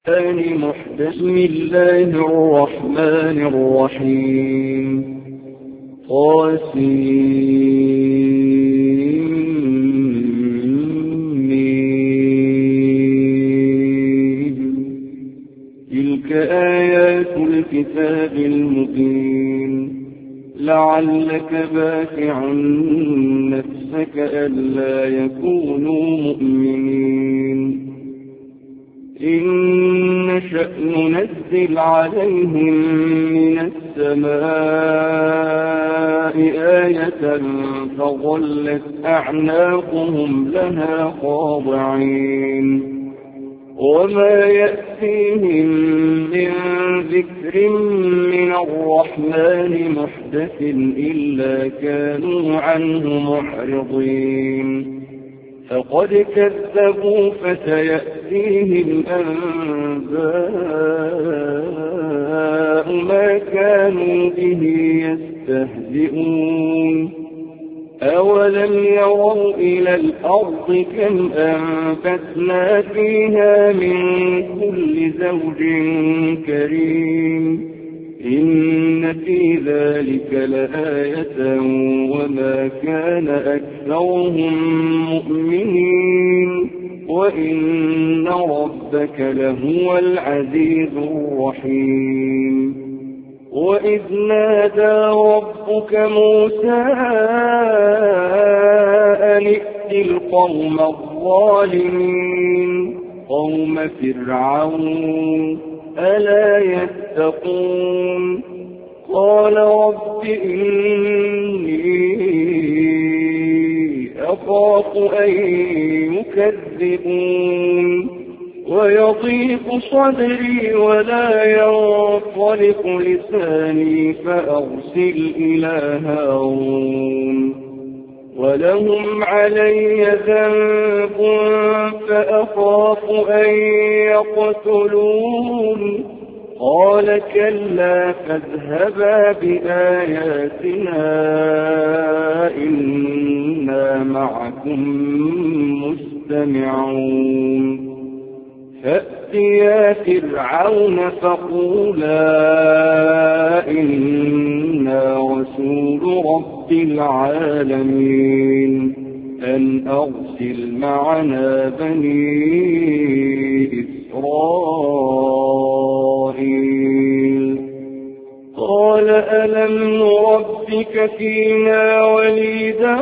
بسم الله الرحمن الرحيم تلك آيات الكتاب المبين لعلك باخع نفسك ألا يكونوا مؤمنين إن نشأ ننزل عليهم من السماء آية فظلت أعناقهم لها خاضعين وما يأتيهم من ذكر من الرحمن محدث إلا كانوا عنه معرضين فقد كذبوا فسيأتيهم أنباء ما كانوا به يستهزئون أولم يروا إلى الأرض كم أنبتنا فيها من كل زوج كريم إن في ذلك لآية وما كان أكثرهم مؤمنين وإن ربك لهو العزيز الرحيم وإذ نادى ربك موسى أن ائت القوم الظالمين قوم فرعون ألا يتقون قال رب إني أخاف أن يكذبون ويضيق صدري ولا ينطلق لساني فأرسل إلى هارون ولهم علي ذنب فأخاف أن يقتلون قال كلا فاذهبا بآياتنا إنا معكم مستمعون فأتيا فرعون فقولا إنا رسول رب العالمين أن أرسل معنا بني إسرائيل قال ألم نربك فينا وليدا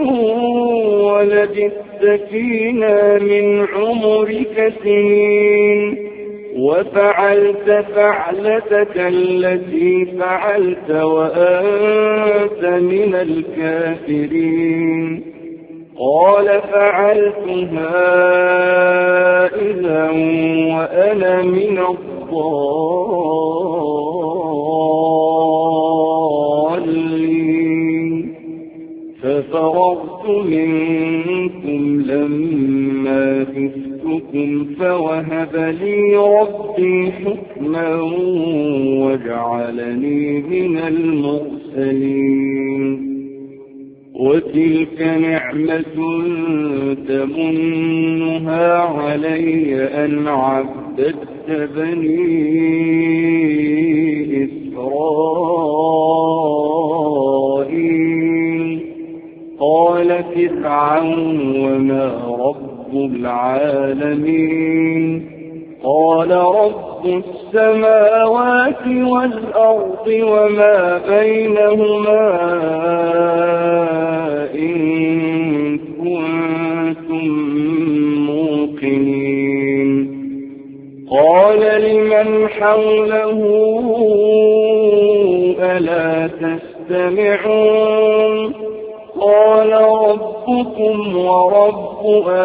ولبثت فينا من عمرك سنين وفعلت فعلتك التي فعلت وأنت من الكافرين قال فعلتها إذا وأنا من الضالين ففررت منكم لما خفتكم فوهب لي ربي حكما وجعلني من المرسلين وتلك نعمة تمنها علي أن عبدت بني إسرائيل قال فرعون وما رب العالمين قال رب السماوات والأرض وما بينهما إن كنتم موقنين قال لمن حوله ألا تستمعون قال ربكم ورب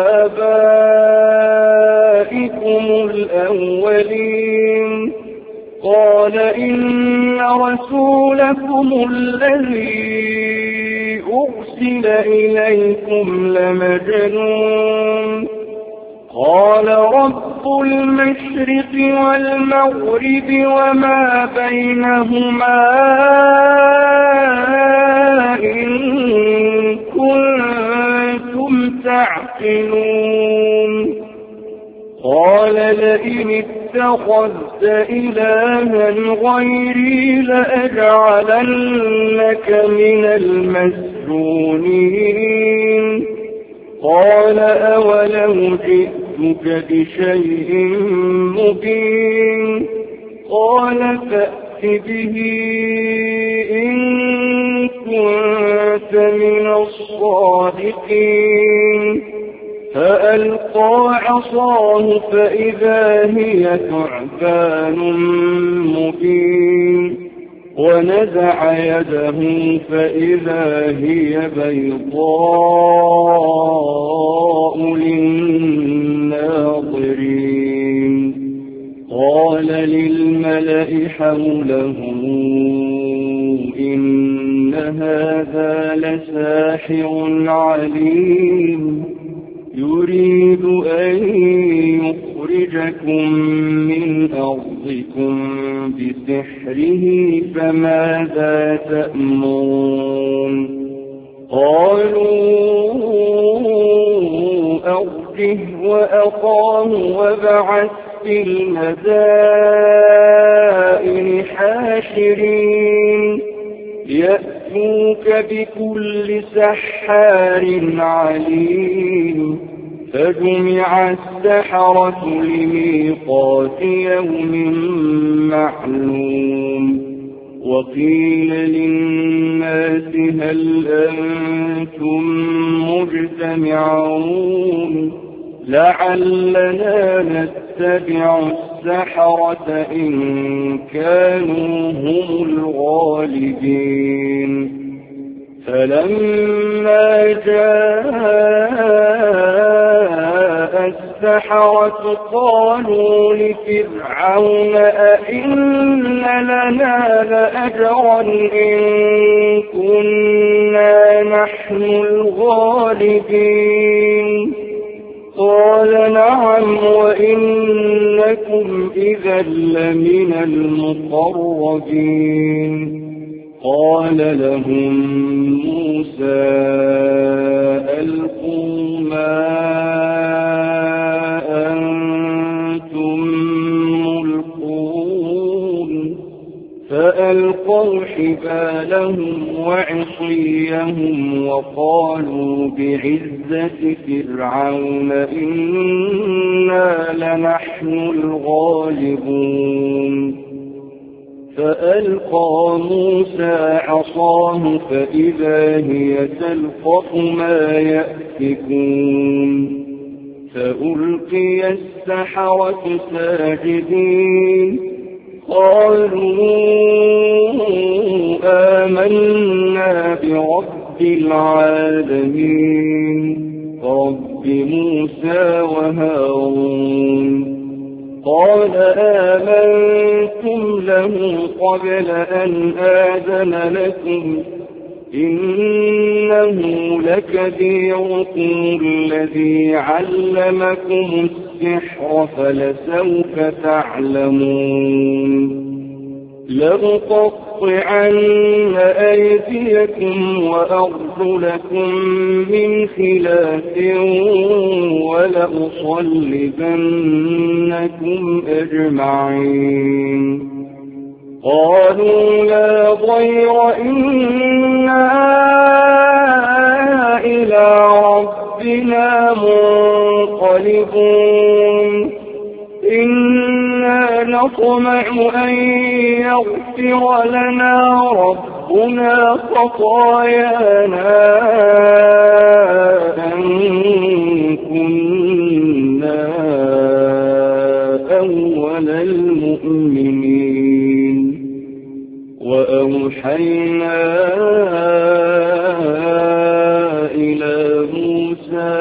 آبائكم الأولين قال إن رسولكم الذي أرسل إليكم لمجنون قال رب المشرق والمغرب وما بينهما إن كنتم تعقلون قال لئن اتخذت إلها غيري لأجعلنك من المسجونين قال أولو جئتك بشيء مبين قال فأت به إن كنت من الصادقين فألقى عصاه فإذا هي ثعبان مبين ونزع يده فإذا هي بيضاء للناظرين قال للملأ حوله إن هذا لساحر عليم يريد أن يخرجكم من أرضكم بسحره فماذا تأمرون قالوا أرجه وأخاه وابعث في المدائن حاشرين يأتوك بكل سحار عليم فجمع السحرة لميقات يوم معلوم وقيل للناس هل أنتم مجتمعون لعلنا نتبع السحرة إن كانوا هم الغالبين فلما جاء السحرة قالوا لفرعون أئن لنا لأجرا إن كنا نحن الغالبين قال نعم وإنكم إذا لمن المقربين قال لهم موسى ألقوا ما أنتم ملقون فألقوا حبالهم وعصيهم وقالوا بعزة فرعون إنا لنحن الغالبون فألقى موسى عصاه فإذا هي تلقف ما يأفكون فألقي السحرة ساجدين قالوا آمنا برب العالمين رب موسى وهارون قال آمنتم له قبل أن آذن لكم إنه لكبيركم الذي علمكم السحر فلسوف تعلمون لأقطعن أيديكم وأرجلكم من خلاف ولأصلبنكم أجمعين قالوا لا ضير إنا إلى ربنا منقلبون إنا نطمع أن يغفر لنا ربنا خطايانا أن كنا أول المؤمنين وأوحينا إلى موسى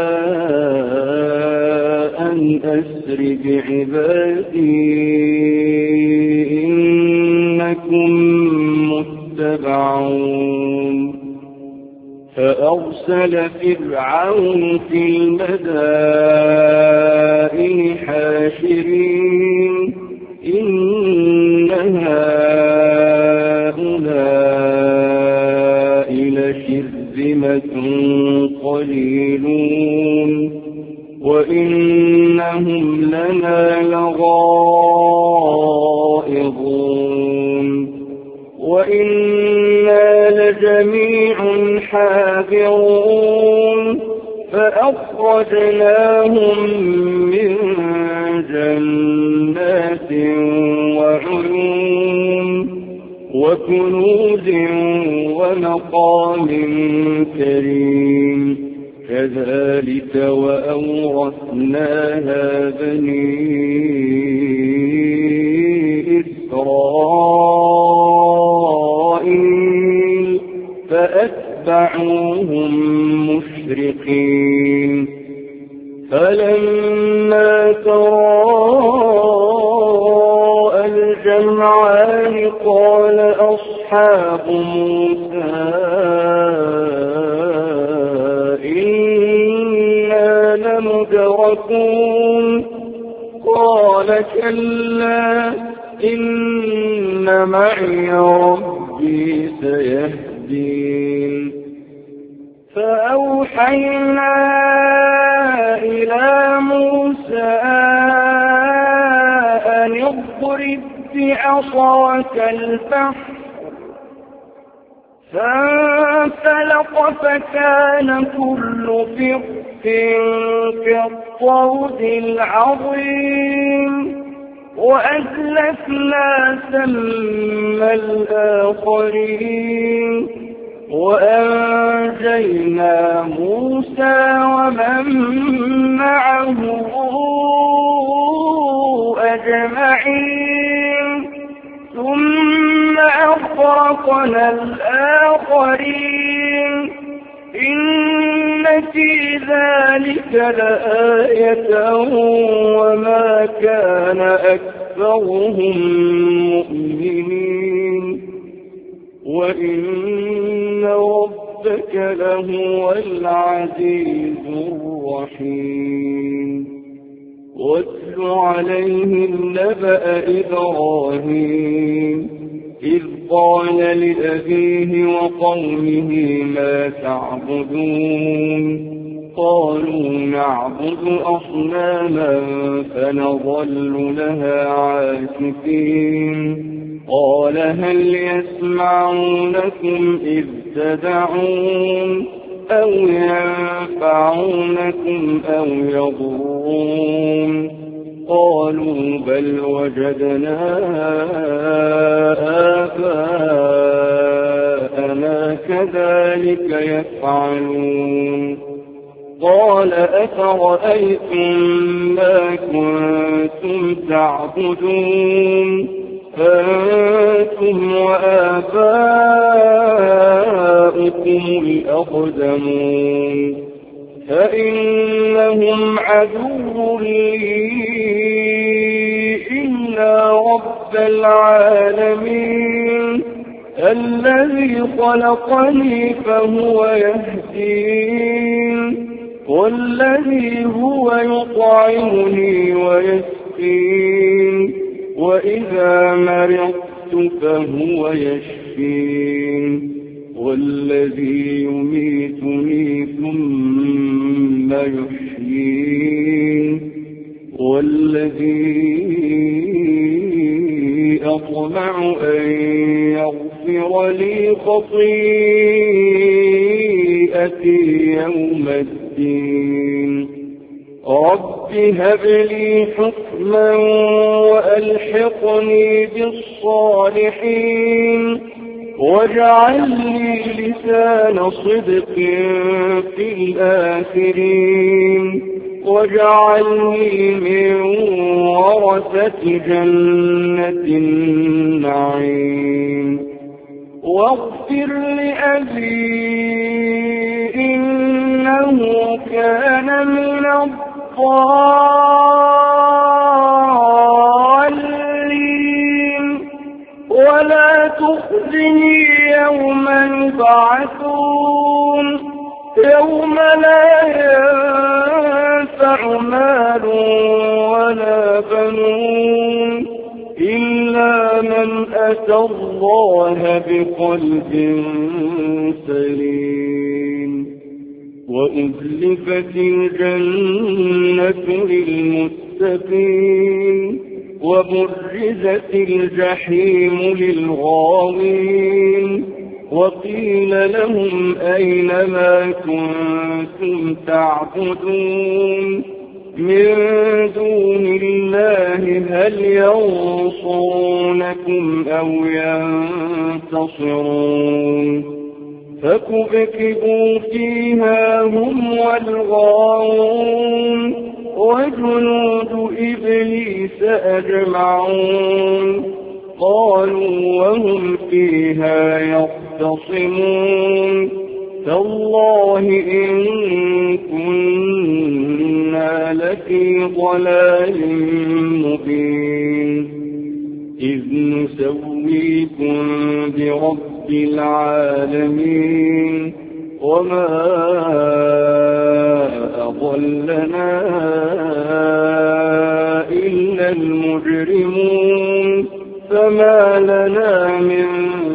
أن أسر بعبادي إنكم متبعون فأرسل فرعون في المدائن حاشرين إن هؤلاء لشرذمة قليلون وإنهم لنا جميع حاذرون فأخرجناهم من جنات وعيون وكنوز ومقام كريم كذلك وأورثناها بني إسرائيل فأتبعوهم مشرقين فلما تراءى الجمعان قال أصحاب موسى إنا لمدركون قال كلا إن معي ربي سيهدين فأوحينا إلى موسى أن اضرب بعصاك البحر فانفلق فكان كل فرق كالطود العظيم وأزلفنا ثم الآخرين وأنجينا موسى ومن معه أجمعين ثم أغرقنا الآخرين إن في ذلك لآية وما كان أكثرهم مؤمنين وإن ربك لهو العزيز الرحيم واتل عليهم نبأ إبراهيم إذ قال لأبيه وقومه ما تعبدون قالوا نعبد أصناما فنظل لها عاكفين قال هل يسمعونكم إذ تدعون أو ينفعونكم أو يضرون قالوا بل وجدنا آباءنا كذلك يفعلون قال أفرأيتم ما كنتم تعبدون أنتم وآباؤكم الأقدمون فإنهم عدو لي إلا رب العالمين الذي خلقني فهو يهدين والذي هو يطعمني ويسقين وإذا مرضت فهو يشفين والذي يميتني ثم يحيين والذي أطمع أن يغفر لي خطيئتي يوم الدين رب هب لي حكما وألحقني بالصالحين واجعل لي لسان صدق في الآخرين واجعلني من ورثة جنة النعيم واغفر لأبي إنه كان من الضالين ولا تخزني يوم يبعثون يوم لا ينفع مال ولا بنون إلا من أتى الله بقلب سليم وأزلفت الجنة للمتقين وبرزت الجحيم للغاوين وقيل لهم أين ما كنتم تعبدون من دون الله هل ينصرونكم أو ينتصرون فكبكبوا فيها هم والغاوون وجنود إبليس أجمعون قالوا وهم فيها يختصمون تالله إن كنا لفي ضلال مبين إذ نسويكم برب العالمين وما أضلنا إلا المجرمون فما لنا من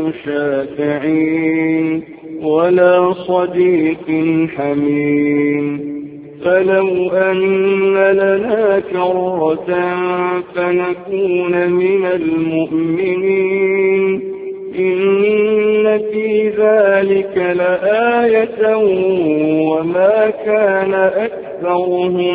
شافعين ولا صديق حميم فلو أن لنا كرة فنكون من المؤمنين إن في ذلك لآية وما كان أكثرهم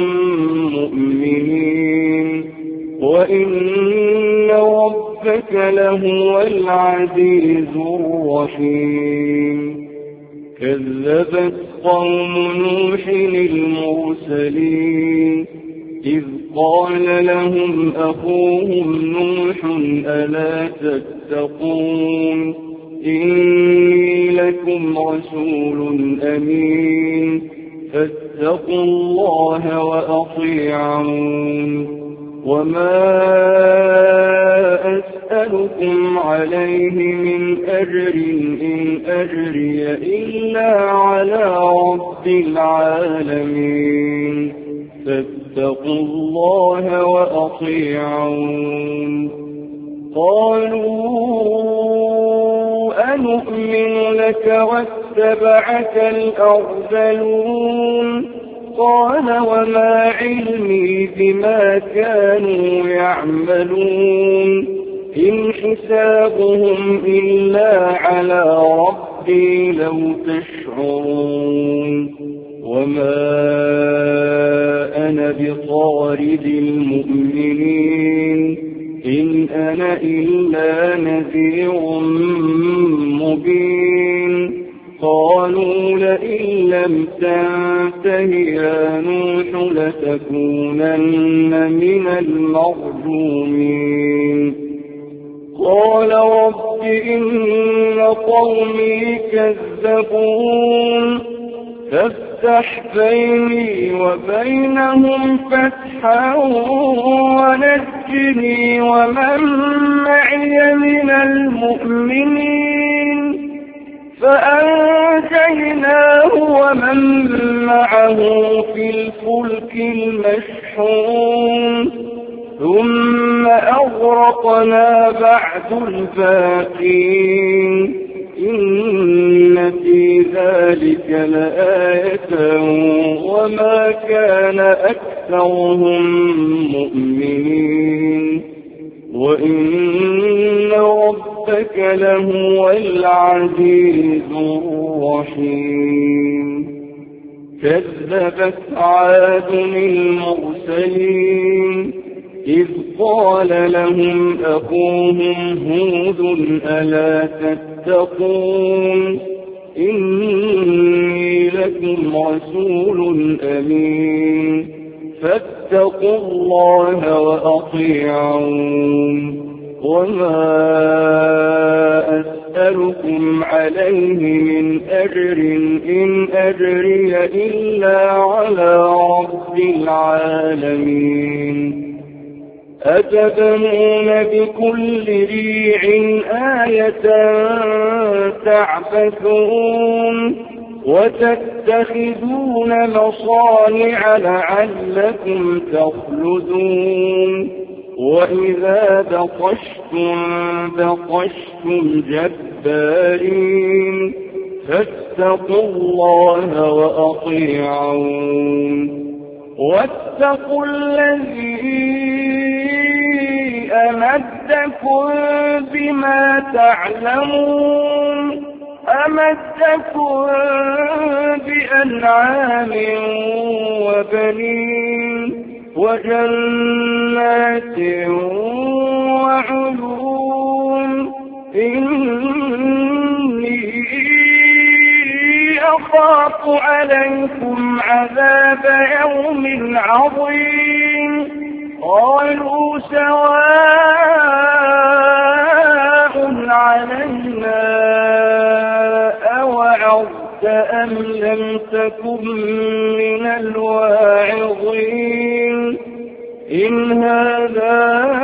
مؤمنين وإن ربك لهو العزيز الرحيم كذبت قوم نوح المرسلين إذ قال لهم أخوهم نوح ألا تتقون إني لكم رسول أمين فاتقوا الله وأطيعون وما أسألكم عليه من أجر إن أجري إلا على رب العالمين فاتقوا الله وأطيعون قالوا أنؤمن لك واتبعك الأرذلون قال وما علمي بما كانوا يعملون إن حسابهم إلا على ربي لو تشعرون وما أنا بطارد المؤمنين إن أنا إلا نذير مبين قالوا لئن لم تنته يا نوح لتكونن من المرجومين قال رب إن قومي كذبون فافتح بيني وبينهم فتحا ونجني ومن معي من المؤمنين فأنجيناه ومن معه في الفلك المشحون ثم أغرقنا بعد الباقين إن في ذلك لآية وما كان أكثرهم مؤمنين وإن ربك لهو العزيز الرحيم كذبت عاد المرسلين إذ قال لهم أخوهم هود ألا تتقون إني لكم رسول أمين فاتقوا الله وأطيعون وما أسألكم عليه من أجر إن أجري إلا على رب العالمين أتبنون بكل ريع آية تعبثون وتتخذون مصانع لعلكم تخلدون وإذا بطشتم جبارين فاتقوا الله وأطيعون واتقوا الذي أمدكم بما تعلمون أمدكم بأنعام وبنين وجنات وعيون إني أخاف عليكم عذاب يوم عظيم قالوا سواء علينا أوعظت أم لم تكن من الواعظين إن هذا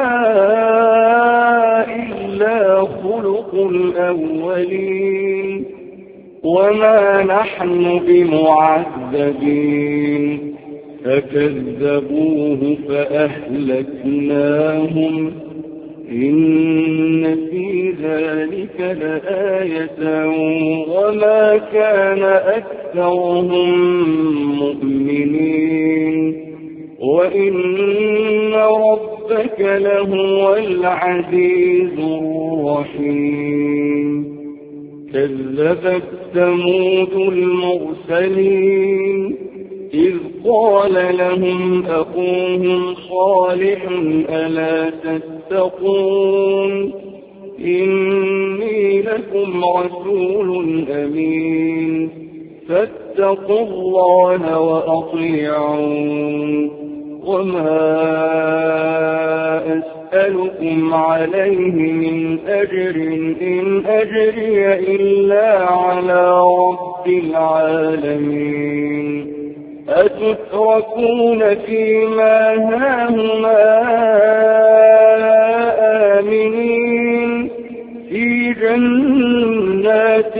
إلا خلق الأولين وما نحن بمعذبين فكذبوه فأهلكناهم إن في ذلك لآية وما كان أكثرهم مؤمنين وإن ربك لهو العزيز الرحيم كذبت ثمود المرسلين إذ قال لهم أخوهم صالح ألا تتقون إني لكم رسول أمين فاتقوا الله وأطيعون وما أسألكم عليه من أجر إن أجري إلا على رب العالمين أتتركون فيما هاهنا آمنين في جنات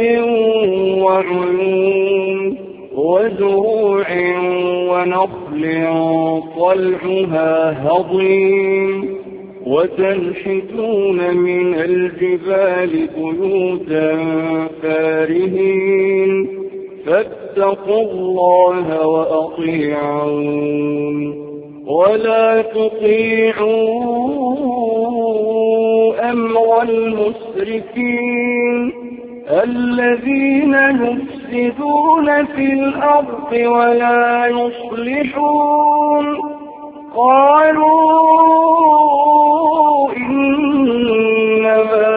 وعيون وزروع ونخل طلعها هضيم وتنحتون من الجبال بيوتا فارهين فاتقوا الله وأطيعون ولا تطيعوا أمر المسرفين الذين يفسدون في الأرض ولا يصلحون قالوا إنما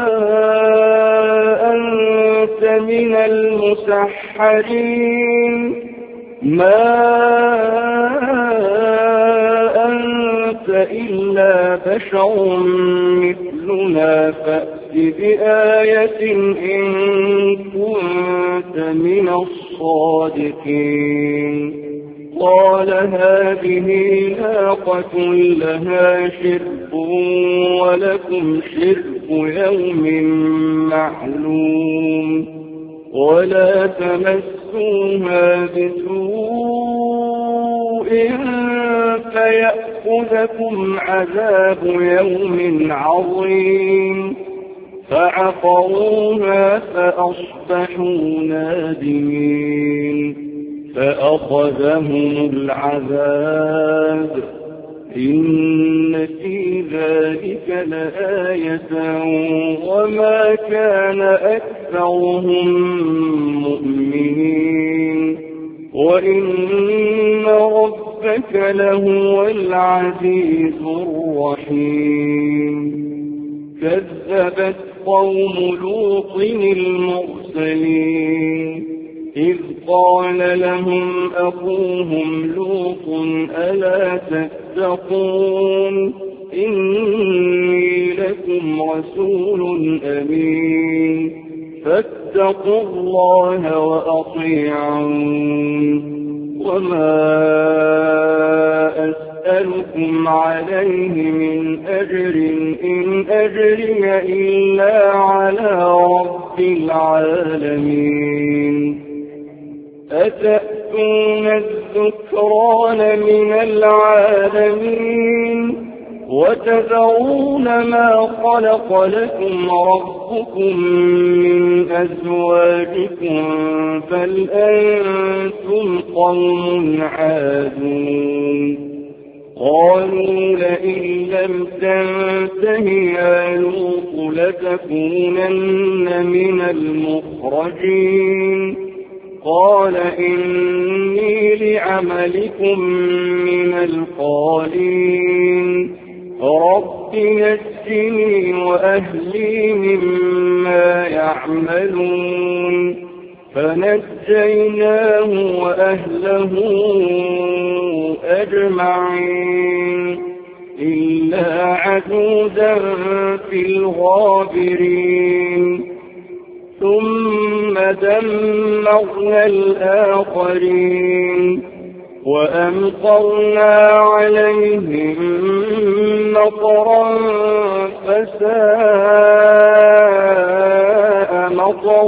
أنت من المسحرين ما أنت إلا بشر مثلنا فأت بآية إن كنت من الصادقين قال هذه ناقة لها شرب ولكم شرب يوم معلوم ولا تمسوها بسوء فيأخذكم عذاب يوم عظيم فعقروها فأصبحوا نادمين فأخذهم العذاب إن في ذلك لآية وما كان أكثرهم مؤمنين وإن ربك لهو العزيز الرحيم كذبت قوم لوط المرسلين إذ قال لهم أخوهم لوط ألا تتقون إني لكم رسول أمين فاتقوا الله وأطيعون وما أسألكم عليه من أجر إن أجري إلا على رب العالمين أتأتون الذكران من العالمين وتذرون ما خلق لكم ربكم من أزواجكم بل أنتم قوم عادون قالوا لئن لم تنته يا لوط لتكونن من المخرجين قال إني لعملكم من القالين رب نجني وأهلي مما يعملون فنجيناه وأهله أجمعين إلا عجوزا في الغابرين ثم دمرنا الآخرين وأمطرنا عليهم مطرا فساء مطر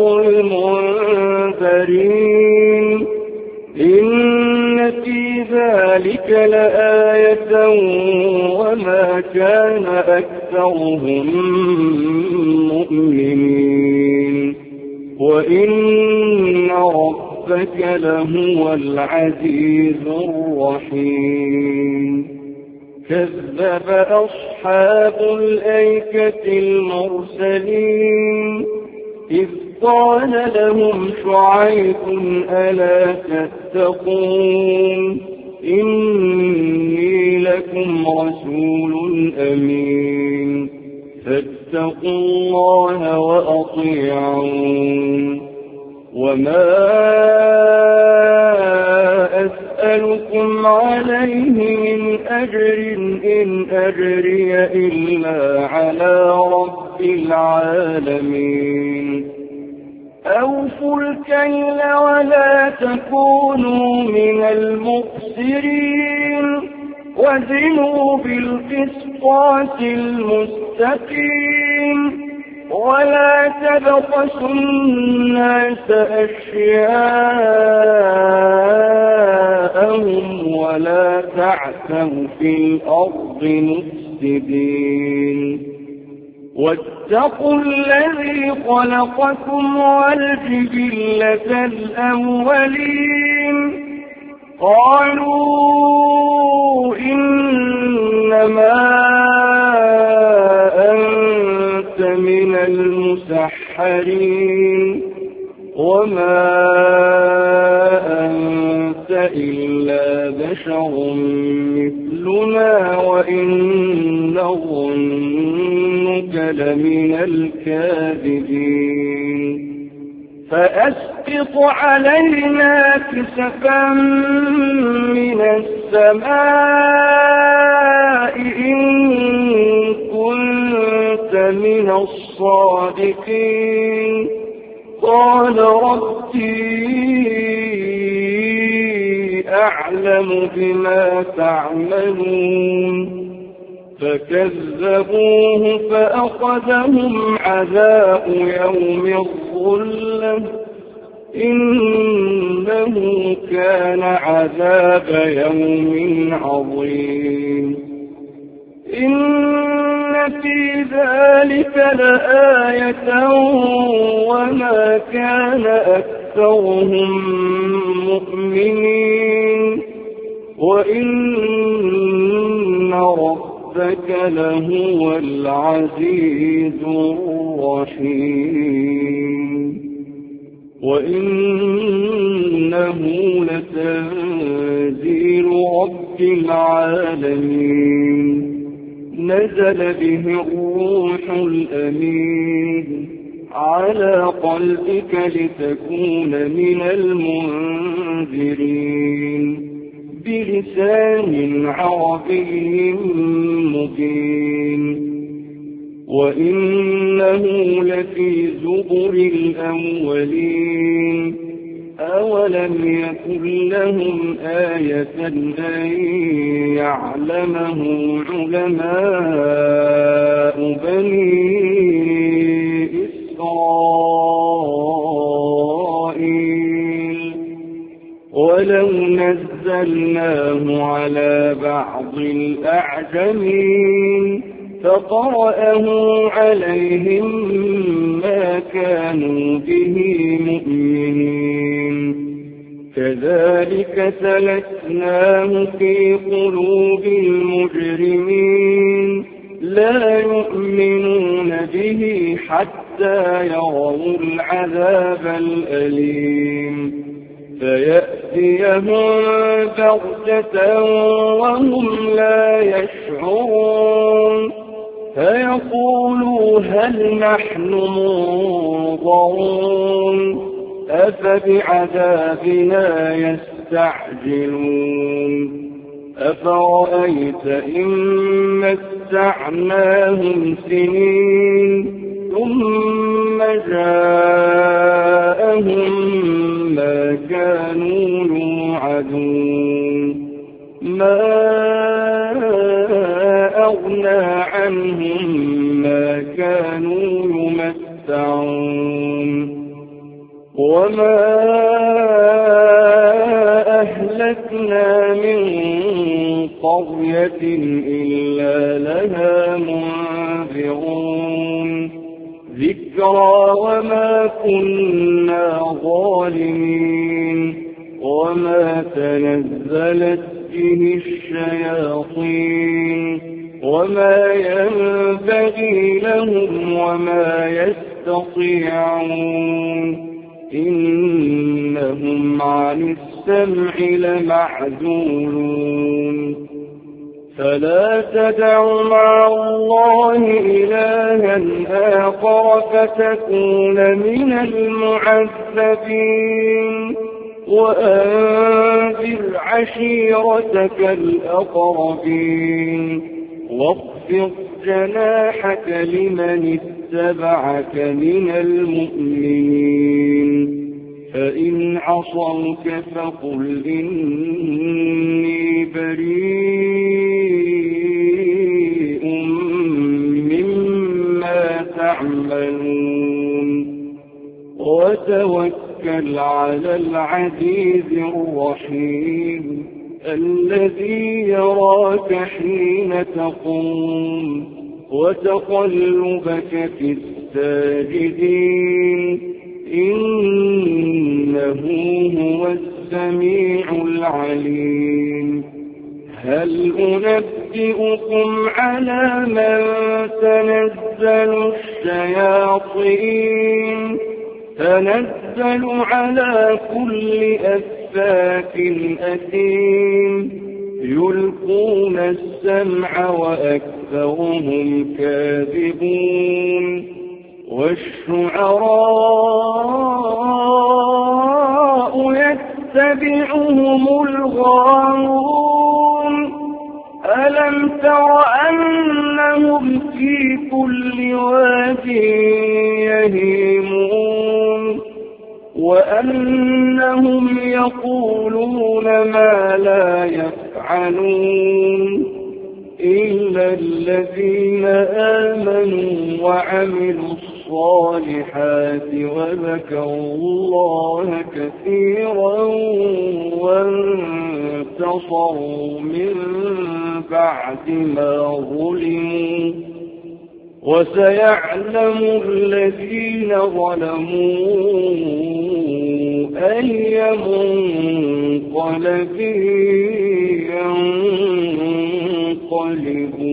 المنذرين إن في ذلك لآية وما كان أكثرهم مؤمنين وإن ربك لهو العزيز الرحيم كذب أصحاب الأيكة المرسلين إذ قال لهم شعيب ألا تتقون إني لكم رسول أمين فاتقوا الله وأطيعون وما أسألكم عليه من أجر إن أجري إلا على رب العالمين أوفوا الكيل ولا تكونوا من المخسرين وزنوا بالقسطاس المستقيم ولا تبخسوا الناس أشياءهم ولا تعثوا في الأرض مفسدين واتقوا الذي خلقكم والجبلة الأولين قالوا إنما أنت من المسحرين وما أنت إلا بشر مثلنا وإن نظنك لمن الكاذبين فأسقط علينا كسفا من السماء إن كنت من الصادقين قال ربي أعلم بما تعملون فكذبوه فأخذهم عذاب يوم الظلة إنه كان عذاب يوم عظيم إن في ذلك لآية وما كان أكثرهم مؤمنين وإن ربك لهو العزيز الرحيم وإنه لتنزيل رب العالمين نزل به الروح الأمين على قلبك لتكون من المنذرين بلسان عربي مبين وإنه لفي زبر الأولين أولم يكن لهم آية أن يعلمه علماء بني إسرائيل ولو نزلناه على بعض الأعجمين فقرأه عليهم ما كانوا به مؤمنين كذلك سلكناه في قلوب المجرمين لا يؤمنون به حتى يروا العذاب الأليم فيأتيهم بغتة وهم لا يشعرون فيقولوا هل نحن منظرون أفبعذابنا يستعجلون أفرأيت إن متعناهم سنين ثم جاءهم ما كانوا يوعدون ما أغنى عنهم ما كانوا يمتعون وما أهلكنا من قرية إلا لها منذرون ذكرى وما كنا ظالمين وما تنزلت به الشياطين وما ينبغي لهم وما يستطيعون إنهم عن السمع لمعزولون فلا تدع مع الله إلها آخر فتكون من المعذبين وأنذر عشيرتك الأقربين واخفض جناحك لمن اتبعك من المؤمنين فإن عصوك فقل إني بريء مما تعملون وتوكل على العزيز الرحيم الذي يراك حين تقوم وتقلبك في الساجدين إنه هو السميع العليم هل أنبئكم على من تنزل الشياطين تنزل على كل أفاك أثيم يلقون السمع وأكثرهم كاذبون والشعراء يتبعهم الغاوون ألم تر أنهم في كل واد يهيمون وأنهم يقولون ما لا يفعلون إلا الذين آمنوا وعملوا الصالحات وذكروا الله كثيرا وانتصروا من بعد ما ظلموا وسيعلم الذين ظلموا أي منقلب ينقلبون